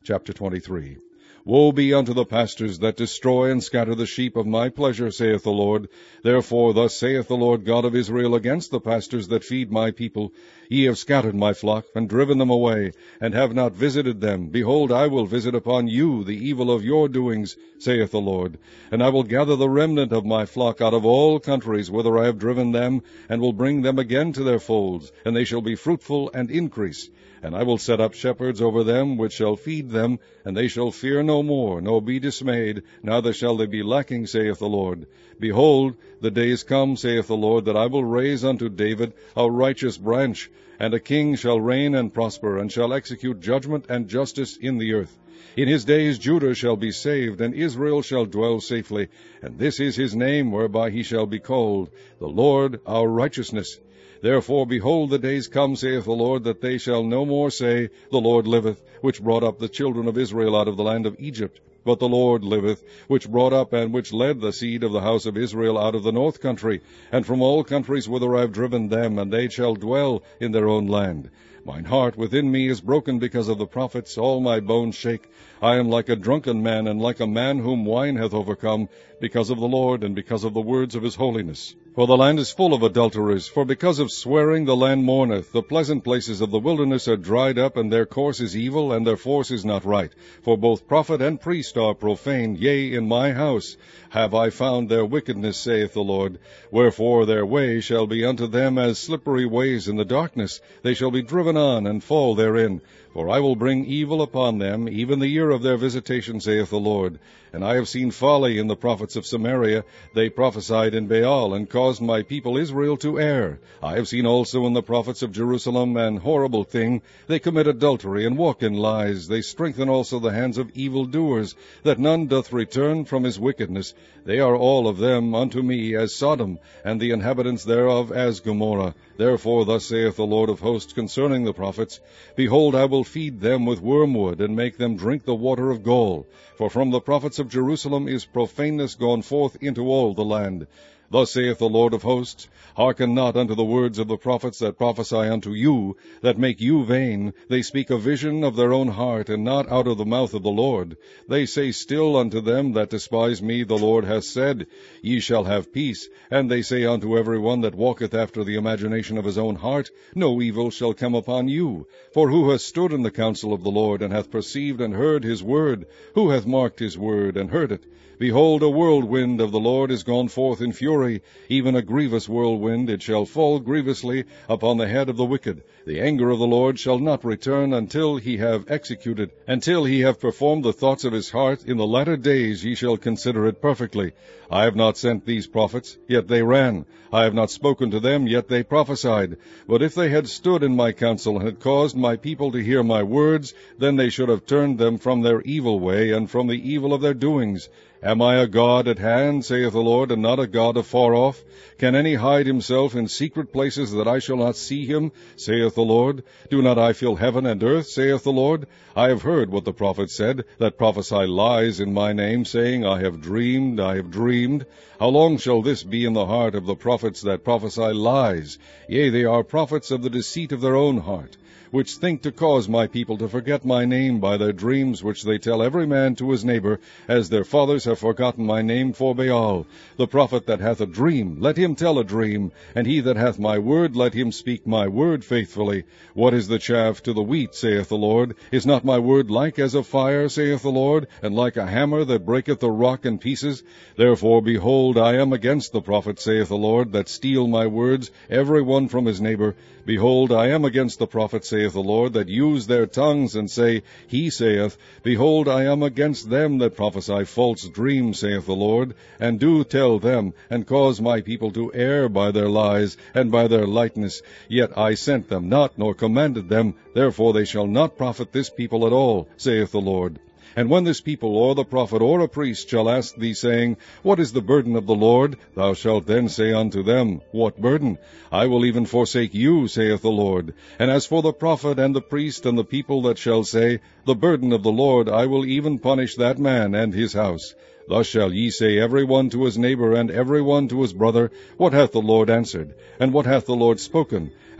Chapter 23. Woe be unto the pastors that destroy and scatter the sheep of my pleasure, saith the Lord. Therefore thus saith the Lord God of Israel against the pastors that feed my people. Ye have scattered my flock, and driven them away, and have not visited them. Behold, I will visit upon you the evil of your doings, saith the Lord. And I will gather the remnant of my flock out of all countries whither I have driven them, and will bring them again to their folds, and they shall be fruitful and increase. And I will set up shepherds over them, which shall feed them, and they shall fear no more, nor be dismayed, neither shall they be lacking, saith the Lord. Behold, the days come, saith the Lord, that I will raise unto David a righteous branch, and a king shall reign and prosper, and shall execute judgment and justice in the earth. In his days Judah shall be saved, and Israel shall dwell safely, and this is his name whereby he shall be called, the Lord our righteousness. Therefore, behold, the days come, saith the Lord, that they shall no more say, The Lord liveth, which brought up the children of Israel out of the land of Egypt. But the Lord liveth, which brought up and which led the seed of the house of Israel out of the north country, and from all countries whither I have driven them, and they shall dwell in their own land. Mine heart within me is broken because of the prophets, all my bones shake. I am like a drunken man, and like a man whom wine hath overcome, because of the Lord, and because of the words of his holiness. For the land is full of adulterers, for because of swearing the land mourneth. The pleasant places of the wilderness are dried up, and their course is evil, and their force is not right. For both prophet and priest are profane, yea, in my house have I found their wickedness, saith the Lord. Wherefore their way shall be unto them as slippery ways in the darkness. They shall be driven on, and fall therein. For I will bring evil upon them, even the year of their visitation, saith the Lord. And I have seen folly in the prophets of Samaria. They prophesied in Baal, and caused my people Israel to err. I have seen also in the prophets of Jerusalem an horrible thing. They commit adultery, and walk in lies. They strengthen also the hands of evildoers, that none doth return from his wickedness. They are all of them unto me as Sodom, and the inhabitants thereof as Gomorrah. Therefore thus saith the Lord of hosts concerning the prophets, Behold, I will feed them with wormwood, and make them drink the water of gall. For from the prophets of Jerusalem is profaneness gone forth into all the land. Thus saith the Lord of hosts, Hearken not unto the words of the prophets that prophesy unto you, that make you vain. They speak a vision of their own heart, and not out of the mouth of the Lord. They say still unto them that despise me, The Lord hath said, Ye shall have peace. And they say unto every one that walketh after the imagination of his own heart, No evil shall come upon you. For who hath stood in the counsel of the Lord, and hath perceived and heard his word? Who hath marked his word, and heard it? Behold, a whirlwind of the Lord is gone forth in fury, even a grievous whirlwind. It shall fall grievously upon the head of the wicked. The anger of the Lord shall not return until he have executed, until he have performed the thoughts of his heart. In the latter days ye shall consider it perfectly. I have not sent these prophets, yet they ran. I have not spoken to them, yet they prophesied. But if they had stood in my counsel, and had caused my people to hear my words, then they should have turned them from their evil way, and from the evil of their doings. Am I a God at hand, saith the Lord, and not a God afar off? Can any hide himself in secret places, that I shall not see him, saith the Lord? Do not I fill heaven and earth, saith the Lord? I have heard what the prophets said, that prophesy lies in my name, saying, I have dreamed, I have dreamed. How long shall this be in the heart of the prophets that prophesy lies? Yea, they are prophets of the deceit of their own heart, which think to cause my people to forget my name by their dreams, which they tell every man to his neighbor, as their fathers have forgotten my name for Baal. The prophet that hath a dream, let him tell a dream, and he that hath my word, let him speak my word faithfully. What is the chaff to the wheat, saith the Lord? Is not my word like as a fire, saith the Lord, and like a hammer that breaketh the rock in pieces? Therefore, behold, I am against the prophets, saith the Lord, that steal my words, every one from his neighbor. Behold, I am against the prophets, saith the Lord, that use their tongues, and say, He saith. Behold, I am against them that prophesy false dreams, saith the Lord, and do tell them, and cause my people to err by their lies, and by their lightness. Yet I sent them not, nor commanded them. Therefore they shall not profit this people at all, saith the Lord. And when this people, or the prophet, or a priest, shall ask thee, saying, What is the burden of the Lord? Thou shalt then say unto them, What burden? I will even forsake you, saith the Lord. And as for the prophet, and the priest, and the people that shall say, The burden of the Lord, I will even punish that man and his house. Thus shall ye say every one to his neighbor, and every one to his brother, What hath the Lord answered? And what hath the Lord spoken?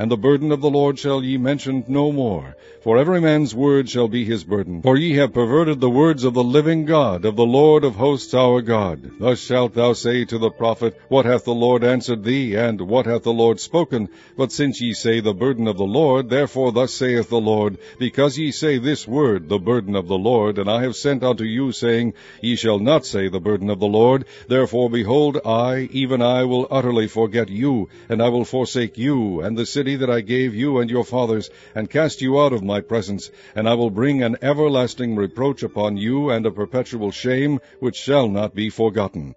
and the burden of the Lord shall ye mention no more. For every man's word shall be his burden. For ye have perverted the words of the living God, of the Lord of hosts our God. Thus shalt thou say to the prophet, What hath the Lord answered thee, and what hath the Lord spoken? But since ye say the burden of the Lord, therefore thus saith the Lord, because ye say this word, the burden of the Lord, and I have sent unto you, saying, Ye shall not say the burden of the Lord, therefore behold, I, even I, will utterly forget you, and I will forsake you, and the city that I gave you and your fathers, and cast you out of my presence, and I will bring an everlasting reproach upon you, and a perpetual shame, which shall not be forgotten.